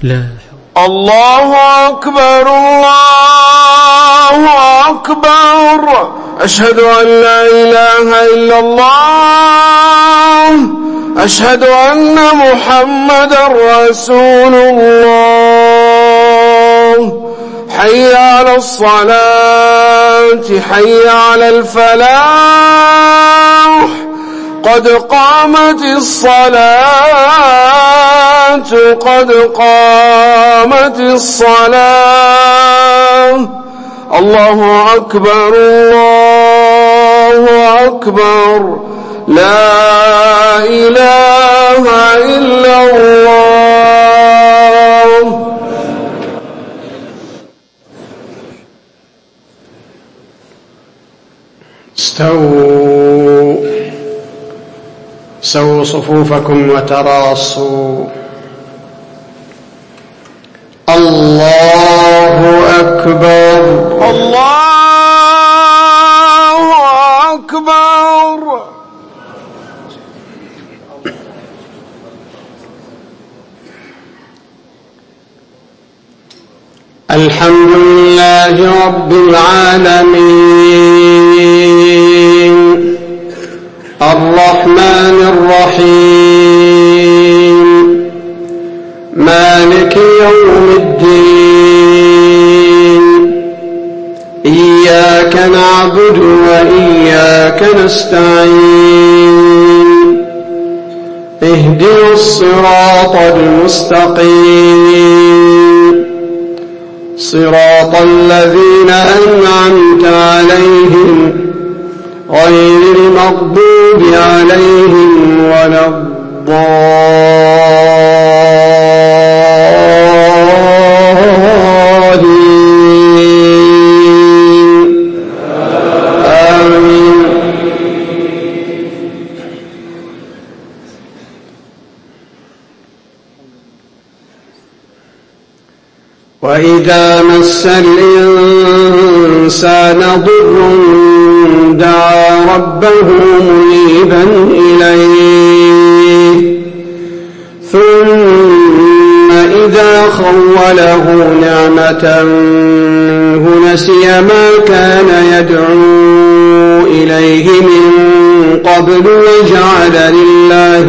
لا. الله أكبر الله أكبر. أشهد أن لا إله إلا الله. أشهد أن محمدا رسول الله. حي على الصلاة حي على الفلاح. قد قامت الصلاة قد قامت الصلاة. الله أكبر الله أكبر. لا إله إلا الله. سووا صفوفكم وتراصوا. الله أكبر الله أكبر. الحمد لله رب العالمين الرحمن الرحيم مالك يوم الدين. إياك نعبد وإياك نستعين. اهدنا الصراط المستقيم صراط الذين أنعمت عليهم غير المغضوب عليهم ولا الضالين. آمين. وإذا مس الإنسان ضر دعا ربه منيبا إليه ثم إذا خوله نعمة منه نسي ما كان يدعو إليه من قبل وجعل لله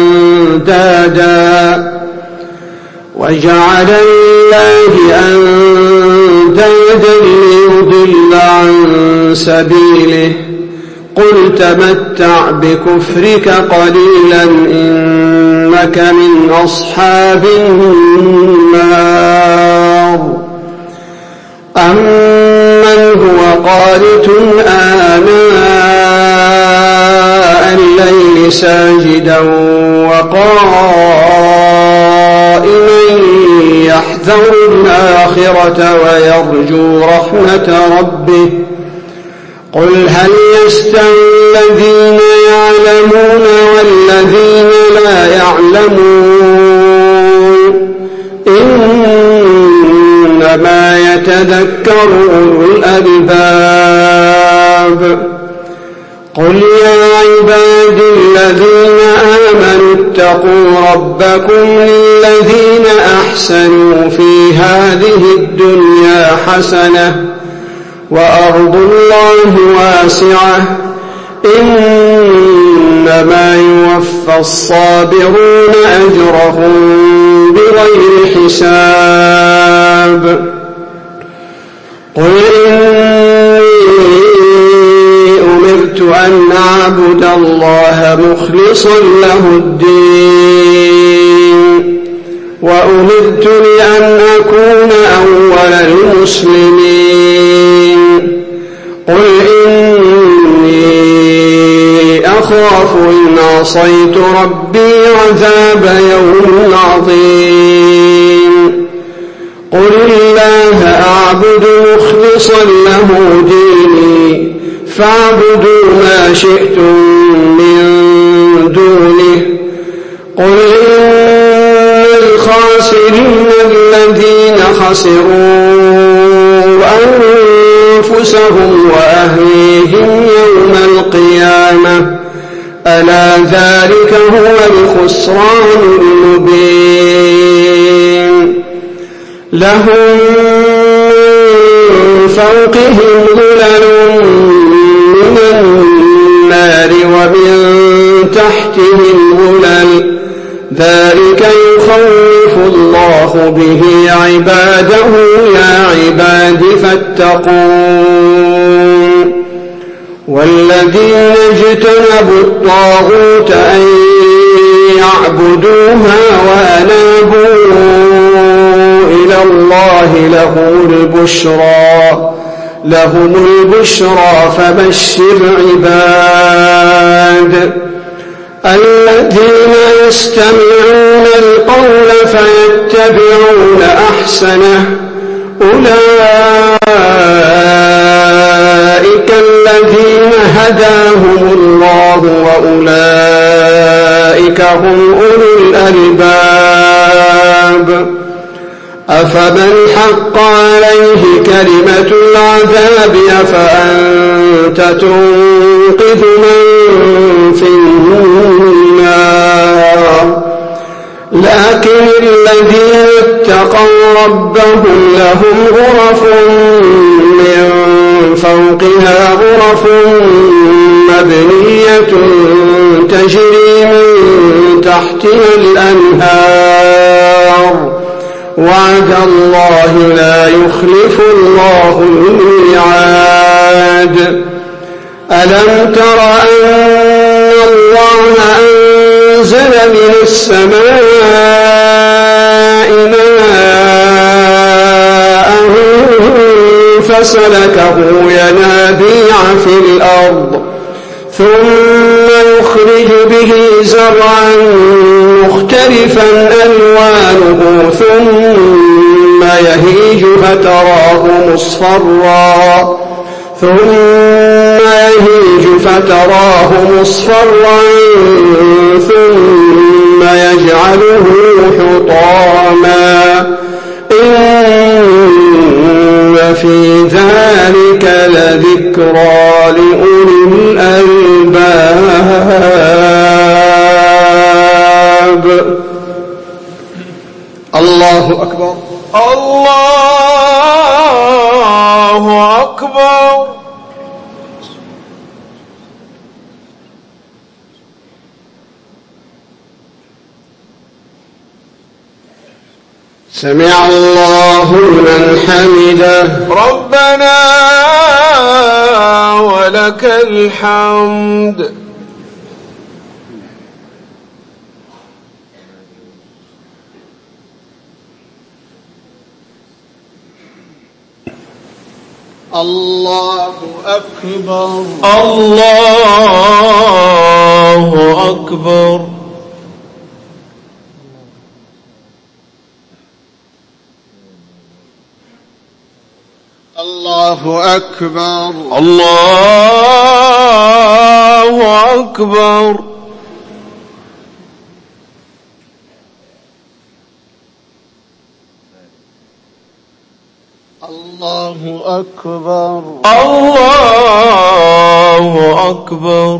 أندادا ليضل عن سبيله. قل تمتع بكفرك قليلا إنك من أصحاب النار. أمن هو قانت آناء الليل ساجدا وقائما يحذر الآخرة ويرجو رحمة ربه. قل هل يستوي الذين يعلمون والذين لا يعلمون إنما يتذكر أولو الألباب. قل يا عبادي الذين آمنوا اتقوا ربكم للذين أحسنوا في هذه الدنيا حسنة وأرض الله واسعة إنما يوفى الصابرون أجرهم بغير حساب. قل أمرت أن أعبد الله مخلصا له الدين وأمرت لأن أكون أول المسلمين. قل إني أخاف إن عصيت ربي عذاب يوم عظيم. قل الله أعبد مخلصا له ديني فاعبدوا ما شئتم من دونه. قل إن الخاسرين الذين خسروا أنفسهم وأهليهم يوم القيامة ألا ذلك هو الخسران المبين. لهم من فوقهم ظلل من النار ومن تحتهم ظلل ذلك يخوف الله به عباده يا عباد فاتقون والذين اجتنبوا الطاغوت أن يعبدوها وأنابوا إلى الله لهم البشرى فبشر عباد الذين يستمعون القول فيتبعون أحسنه أولئك الذين هداهم الله وأولئك هم أولو الألباب أفمن حق عليه كلمة العذاب أفأنت تنقذ من في النار لكن الذين اتقوا ربهم لهم غرف من فوقها غرف مبنية تجري من تحتها الأنهار وعد الله لا يخلف الله الميعاد ألم تر أن الله أنزل من السماء ماء فسلكه ينابيع في الأرض ثم يخرج به زرعا مختلفا ألوانه ثم يهيج فتراه مصفرا ثم يجعله حطاما إن في ذلك لذكرى لأولي الألباب الله أكبر الله أكبر سمع الله لمن حمده ربنا ولك الحمد الله أكبر الله أكبر الله أكبر الله أكبر الله أكبر الله أكبر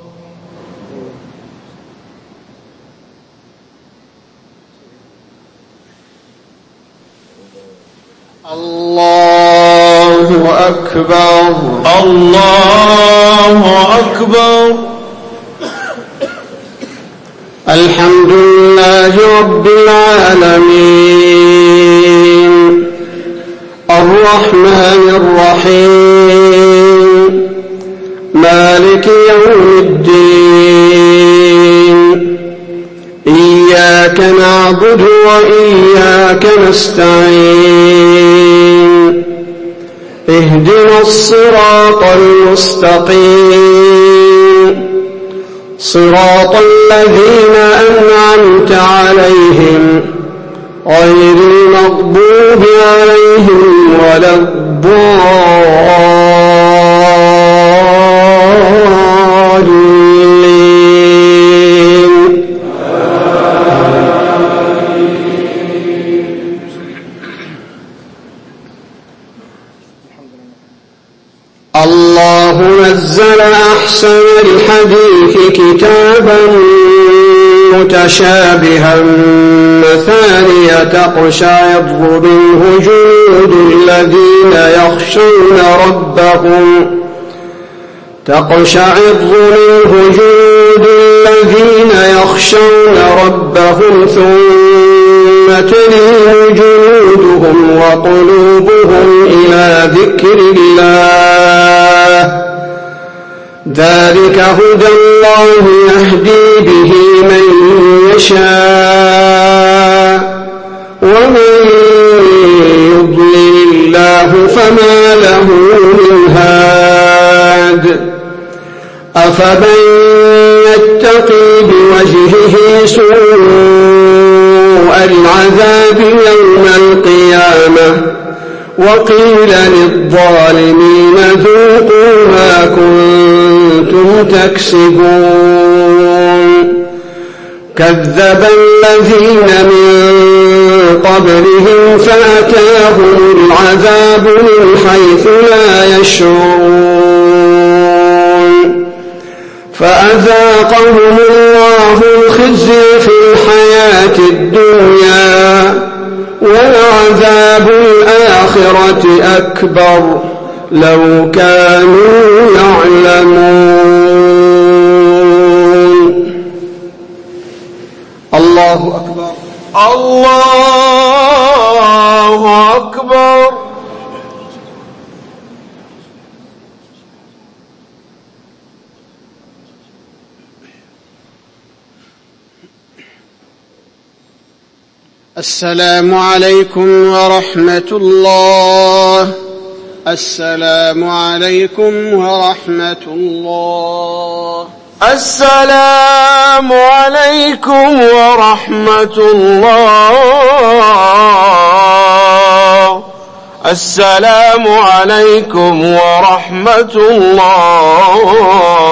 الله أكبر الله أكبر الحمد لله رب العالمين الرحمن الرحيم مالك يوم الدين إياك نعبد وإياك نستعين اهدنا الصراط المستقيم صراط الذين أنعمت عليهم غير المغضوب عليهم ولا الضالين الله نزل أحسن الحديث كتابا متشابها مثانية تقشعر منه جلود الذين يخشون ربهم ثم تلين جلودهم وقلوبهم إلى ذكر الله ذلك هدى الله يهدي به من يشاء ومن يضلل الله فما له من هاد أفمن يتقي بوجهه سوء العذاب يوم القيامة وقيل للظالمين ذوقوا ما كنتم تكسبون كذب الذين من قبلهم فأتاهم العذاب من حيث لا يشعرون فأذاقهم الله الخزي في الحياة الدنيا ولعذاب الآخرة أكبر لو كانوا يعلمون. الله أكبر. الله أكبر. السلام عليكم ورحمة الله. السلام عليكم ورحمة الله. السلام عليكم ورحمة الله. السلام عليكم ورحمة الله.